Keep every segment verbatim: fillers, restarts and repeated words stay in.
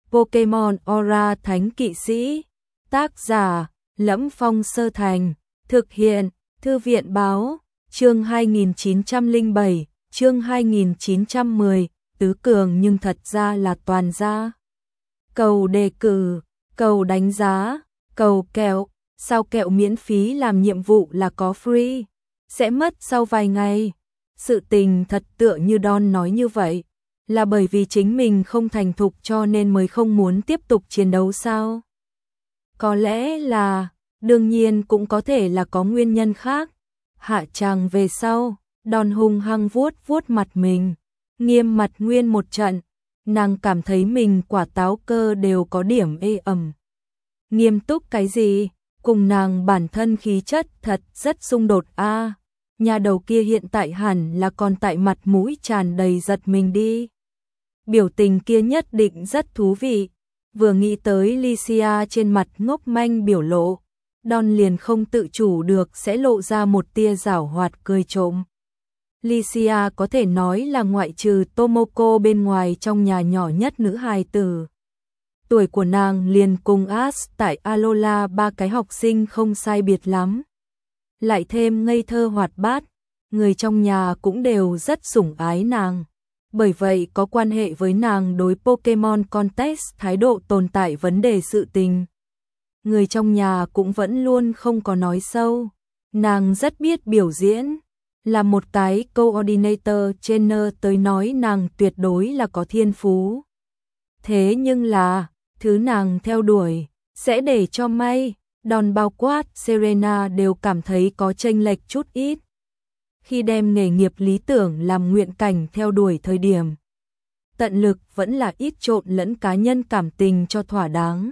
Pokemon Aura Thánh Kỵ Sĩ. Tác giả: Lẫm Phong Sơ Thành. Thực hiện: Thư viện báo. Chương hai nghìn chín trăm lẻ bảy, chương hai nghìn chín trăm mười, tứ cường nhưng thật ra là toàn gia. Cầu đề cử, cầu đánh giá, cầu kẹo, sao kẹo miễn phí làm nhiệm vụ là có free, sẽ mất sau vài ngày. Sự tình thật tựa như Don nói như vậy, là bởi vì chính mình không thành thục cho nên mới không muốn tiếp tục chiến đấu sao? Có lẽ là, đương nhiên cũng có thể là có nguyên nhân khác. Hạ tràng về sau, Don hung hăng vuốt vuốt mặt mình, nghiêm mặt nguyên một trận, nàng cảm thấy mình quả táo cơ đều có điểm ê ẩm. Nghiêm túc cái gì? Cùng nàng bản thân khí chất thật rất xung đột a. À, nhà đầu kia hiện tại hẳn là còn tại mặt mũi tràn đầy giật mình đi. Biểu tình kia nhất định rất thú vị. Vừa nghĩ tới Lycia trên mặt ngốc manh biểu lộ, Don liền không tự chủ được sẽ lộ ra một tia giảo hoạt cười trộm. Lycia có thể nói là ngoại trừ Tomoko bên ngoài trong nhà nhỏ nhất nữ hài tử. Tuổi của nàng liền cùng Ash tại Alola ba cái học sinh không sai biệt lắm. Lại thêm ngây thơ hoạt bát, người trong nhà cũng đều rất sủng ái nàng. Bởi vậy có quan hệ với nàng đối Pokemon Contest thái độ tồn tại vấn đề sự tình. Người trong nhà cũng vẫn luôn không có nói sâu. Nàng rất biết biểu diễn. Là một cái coordinator trainer tới nói nàng tuyệt đối là có thiên phú. Thế nhưng là, thứ nàng theo đuổi, sẽ để cho may, Don bao quát Serena đều cảm thấy có chênh lệch chút ít. Khi đem nghề nghiệp lý tưởng làm nguyện cảnh theo đuổi thời điểm, tận lực vẫn là ít trộn lẫn cá nhân cảm tình cho thỏa đáng.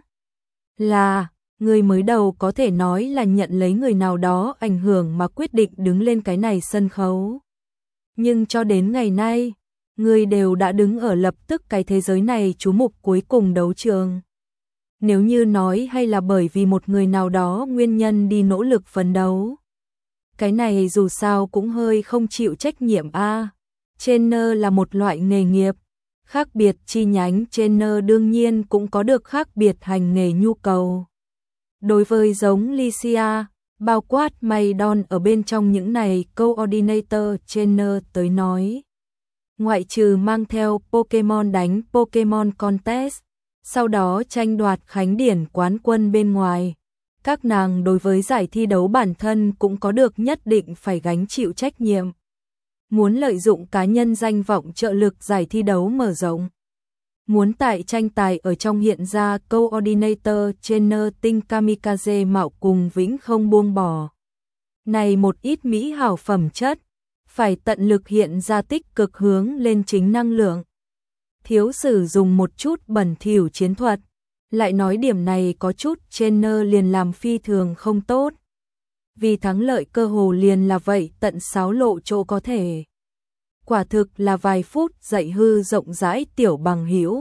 Là, người mới đầu có thể nói là nhận lấy người nào đó ảnh hưởng mà quyết định đứng lên cái này sân khấu. Nhưng cho đến ngày nay, người đều đã đứng ở lập tức cái thế giới này chú mục cuối cùng đấu trường. Nếu như nói hay là bởi vì một người nào đó nguyên nhân đi nỗ lực phấn đấu, cái này dù sao cũng hơi không chịu trách nhiệm a. À, trainer là một loại nghề nghiệp, khác biệt chi nhánh trainer đương nhiên cũng có được khác biệt hành nghề nhu cầu. Đối với giống Lycia, bao quát Maydon ở bên trong những này coordinator trainer tới nói, ngoại trừ mang theo Pokemon đánh Pokemon Contest, sau đó tranh đoạt khánh điển quán quân bên ngoài, các nàng đối với giải thi đấu bản thân cũng có được nhất định phải gánh chịu trách nhiệm. Muốn lợi dụng cá nhân danh vọng trợ lực giải thi đấu mở rộng. Muốn tại tranh tài ở trong hiện ra coordinator trainer tinh kamikaze mạo cùng vĩnh không buông bỏ. Này một ít mỹ hảo phẩm chất, phải tận lực hiện ra tích cực hướng lên chính năng lượng. Thiếu sử dụng một chút bẩn thỉu chiến thuật. Lại nói điểm này có chút trainer liền làm phi thường không tốt. Vì thắng lợi cơ hồ liền là vậy tận sáu lộ chỗ có thể. Quả thực là vài phút dạy hư rộng rãi tiểu bằng hữu.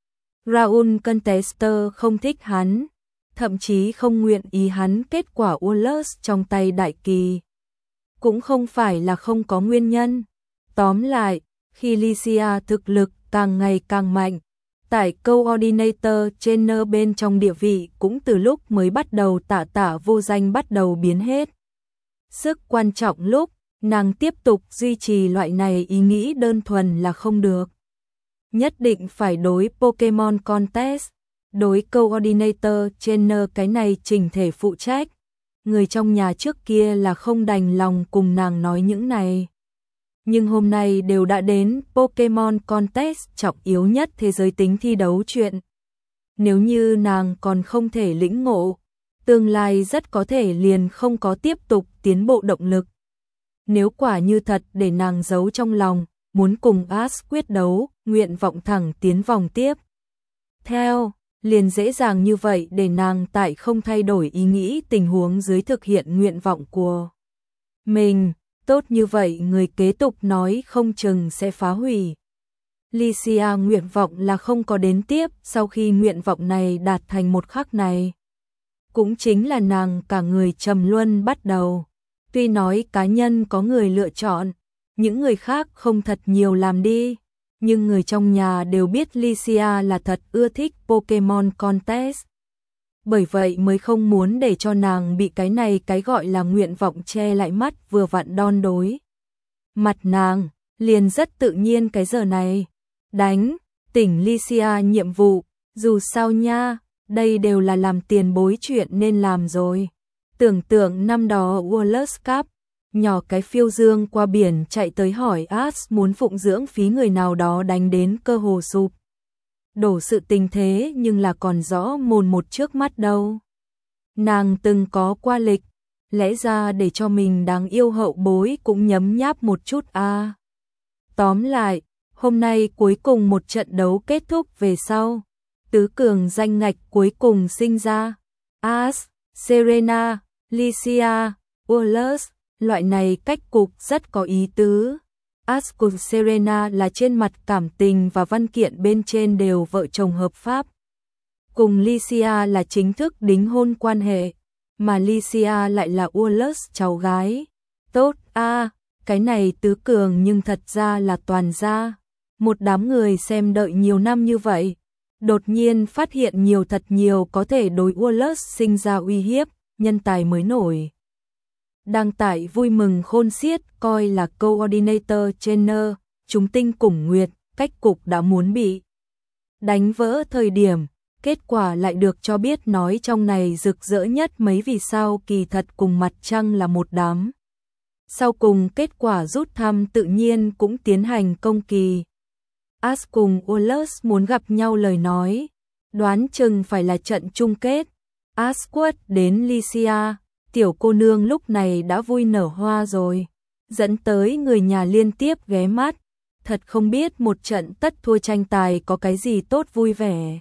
Raul Contester không thích hắn, thậm chí không nguyện ý hắn kết quả Ullus trong tay đại kỳ. Cũng không phải là không có nguyên nhân. Tóm lại, khi Lycia thực lực càng ngày càng mạnh, tại coordinator trainer bên trong địa vị cũng từ lúc mới bắt đầu tả tả vô danh bắt đầu biến hết. Sức quan trọng lúc, nàng tiếp tục duy trì loại này ý nghĩ đơn thuần là không được. Nhất định phải đối Pokemon Contest, đối coordinator trainer cái này chỉnh thể phụ trách. Người trong nhà trước kia là không đành lòng cùng nàng nói những này. Nhưng hôm nay đều đã đến Pokemon Contest trọng yếu nhất thế giới tính thi đấu chuyện. Nếu như nàng còn không thể lĩnh ngộ, tương lai rất có thể liền không có tiếp tục tiến bộ động lực. Nếu quả như thật để nàng giấu trong lòng, muốn cùng Ash quyết đấu, nguyện vọng thẳng tiến vòng tiếp. Theo, liền dễ dàng như vậy để nàng tại không thay đổi ý nghĩ tình huống dưới thực hiện nguyện vọng của mình. Tốt như vậy người kế tục nói không chừng sẽ phá hủy. Lycia nguyện vọng là không có đến tiếp sau khi nguyện vọng này đạt thành một khắc này. Cũng chính là nàng cả người trầm luân bắt đầu. Tuy nói cá nhân có người lựa chọn, những người khác không thật nhiều làm đi. nhưng người trong nhà đều biết Lycia là thật ưa thích Pokemon Contest. Bởi vậy mới không muốn để cho nàng bị cái này cái gọi là nguyện vọng che lại mắt vừa vặn đon đối. Mặt nàng, liền rất tự nhiên cái giờ này. Đánh, tỉnh Lycia nhiệm vụ, dù sao nha, đây đều là làm tiền bối chuyện nên làm rồi. Tưởng tượng năm đó Wallace Cup, nhỏ cái phiêu dương qua biển chạy tới hỏi Ash muốn phụng dưỡng phí người nào đó đánh đến cơ hồ sụp đổ sự tình thế nhưng là còn rõ mồn một trước mắt đâu. Nàng từng có qua lịch, lẽ ra để cho mình đáng yêu hậu bối cũng nhấm nháp một chút a. À. Tóm lại, hôm nay cuối cùng một trận đấu kết thúc về sau, tứ cường danh ngạch cuối cùng sinh ra. Ash, Serena, Lycia, Wallace, loại này cách cục rất có ý tứ. Ash cùng Serena là trên mặt cảm tình và văn kiện bên trên đều vợ chồng hợp pháp. Cùng Lycia là chính thức đính hôn quan hệ, mà Lycia lại là Wallace cháu gái. Tốt a, à, cái này tứ cường nhưng thật ra là toàn gia. Một đám người xem đợi nhiều năm như vậy, đột nhiên phát hiện nhiều thật nhiều có thể đối Wallace sinh ra uy hiếp, nhân tài mới nổi. Đăng tải vui mừng khôn xiết, coi là coordinator trainer, chúng tinh cùng nguyệt, cách cục đã muốn bị đánh vỡ thời điểm, kết quả lại được cho biết nói trong này rực rỡ nhất mấy vì sao kỳ thật cùng mặt trăng là một đám. Sau cùng kết quả rút thăm tự nhiên cũng tiến hành công kỳ. Ash cùng Wallace muốn gặp nhau lời nói, đoán chừng phải là trận chung kết. Ash quất đến Lycia, tiểu cô nương lúc này đã vui nở hoa rồi, dẫn tới người nhà liên tiếp ghé mắt, thật không biết một trận tất thua tranh tài có cái gì tốt vui vẻ.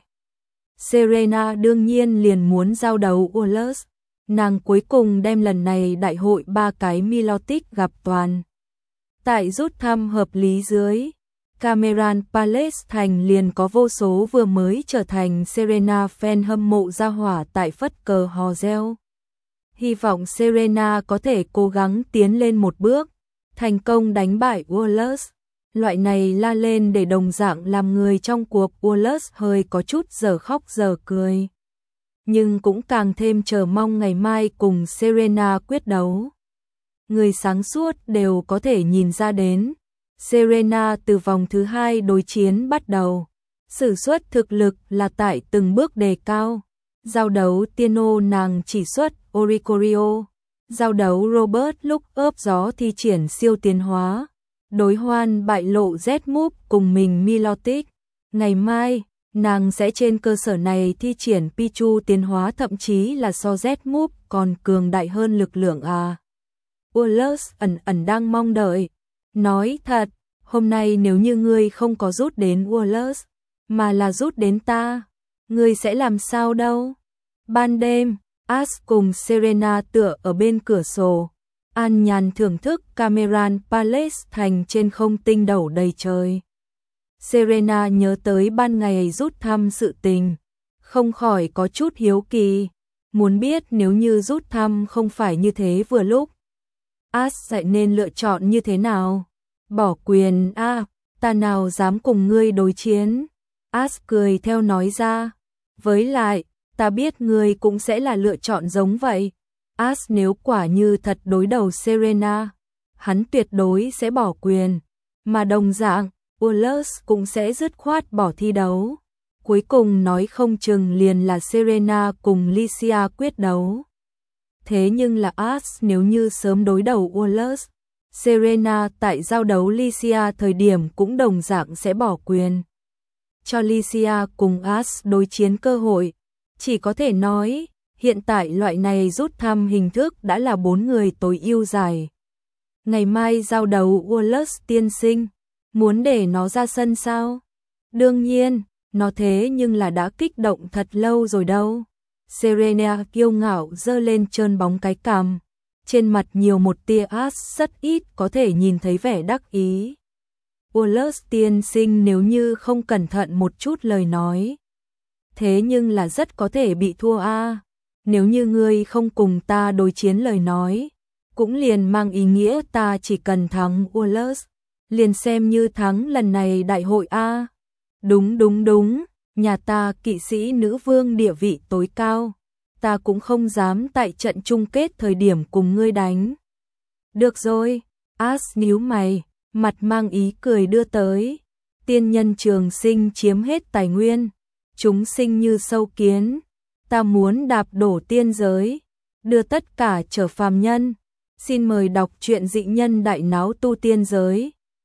Serena đương nhiên liền muốn giao đấu Wallace, nàng cuối cùng đem lần này đại hội ba cái Milotic gặp toàn. Tại rút thăm hợp lý dưới, Cameron Palace thành liền có vô số vừa mới trở thành Serena fan hâm mộ ra hỏa tại phất cờ hò reo. Hy vọng Serena có thể cố gắng tiến lên một bước, thành công đánh bại Wallace. Loại này la lên để đồng dạng làm người trong cuộc Wallace hơi có chút giờ khóc giờ cười. Nhưng cũng càng thêm chờ mong ngày mai cùng Serena quyết đấu. Người sáng suốt đều có thể nhìn ra đến. Serena từ vòng thứ hai đối chiến bắt đầu, sử xuất thực lực là tại từng bước đề cao. Giao đấu Tiano nàng chỉ xuất Oricorio, giao đấu Robert lúc ướp gió thi triển siêu tiến hóa, đối hoan bại lộ Z-Move cùng mình Milotic. Ngày mai, nàng sẽ trên cơ sở này thi triển Pichu tiến hóa thậm chí là so Z-Move còn cường đại hơn lực lượng à. Wallace ẩn ẩn đang mong đợi. Nói thật, hôm nay nếu như ngươi không có rút đến Wallace, mà là rút đến ta, ngươi sẽ làm sao đâu? Ban đêm, Ash cùng Serena tựa ở bên cửa sổ, an nhàn thưởng thức Cameron Palace thành trên không tinh đầu đầy trời. Serena nhớ tới ban ngày rút thăm sự tình, không khỏi có chút hiếu kỳ, muốn biết nếu như rút thăm không phải như thế vừa lúc, Ash sẽ nên lựa chọn như thế nào? Bỏ quyền a, à, ta nào dám cùng ngươi đối chiến? Ash cười theo nói ra, với lại, ta biết ngươi cũng sẽ là lựa chọn giống vậy. Ash nếu quả như thật đối đầu Serena, hắn tuyệt đối sẽ bỏ quyền, mà đồng dạng, Wallace cũng sẽ dứt khoát bỏ thi đấu. Cuối cùng nói không chừng liền là Serena cùng Lycia quyết đấu. Thế nhưng là Ash nếu như sớm đối đầu Wallace, Serena tại giao đấu Lycia thời điểm cũng đồng dạng sẽ bỏ quyền. Cho Lycia cùng Ash đối chiến cơ hội, chỉ có thể nói, hiện tại loại này rút thăm hình thức đã là bốn người tối ưu giải. Ngày mai giao đấu Wallace tiên sinh, muốn để nó ra sân sao? Đương nhiên, nó thế nhưng là đã kích động thật lâu rồi đâu. Serena kiêu ngạo giơ lên trơn bóng cái cằm, trên mặt nhiều một tia Ash rất ít có thể nhìn thấy vẻ đắc ý. Wallace tiên sinh nếu như không cẩn thận một chút lời nói, thế nhưng là rất có thể bị thua a. À. Nếu như ngươi không cùng ta đối chiến lời nói, cũng liền mang ý nghĩa ta chỉ cần thắng Wallace, liền xem như thắng lần này đại hội a. Đúng đúng đúng, nhà ta kỵ sĩ nữ vương địa vị tối cao, ta cũng không dám tại trận chung kết thời điểm cùng ngươi đánh. Được rồi, As nhíu mày, mặt mang ý cười đưa tới. Tiên nhân trường sinh chiếm hết tài nguyên, chúng sinh như sâu kiến, ta muốn đạp đổ tiên giới, đưa tất cả trở phàm nhân. Xin mời đọc truyện Dị nhân đại náo tu tiên giới.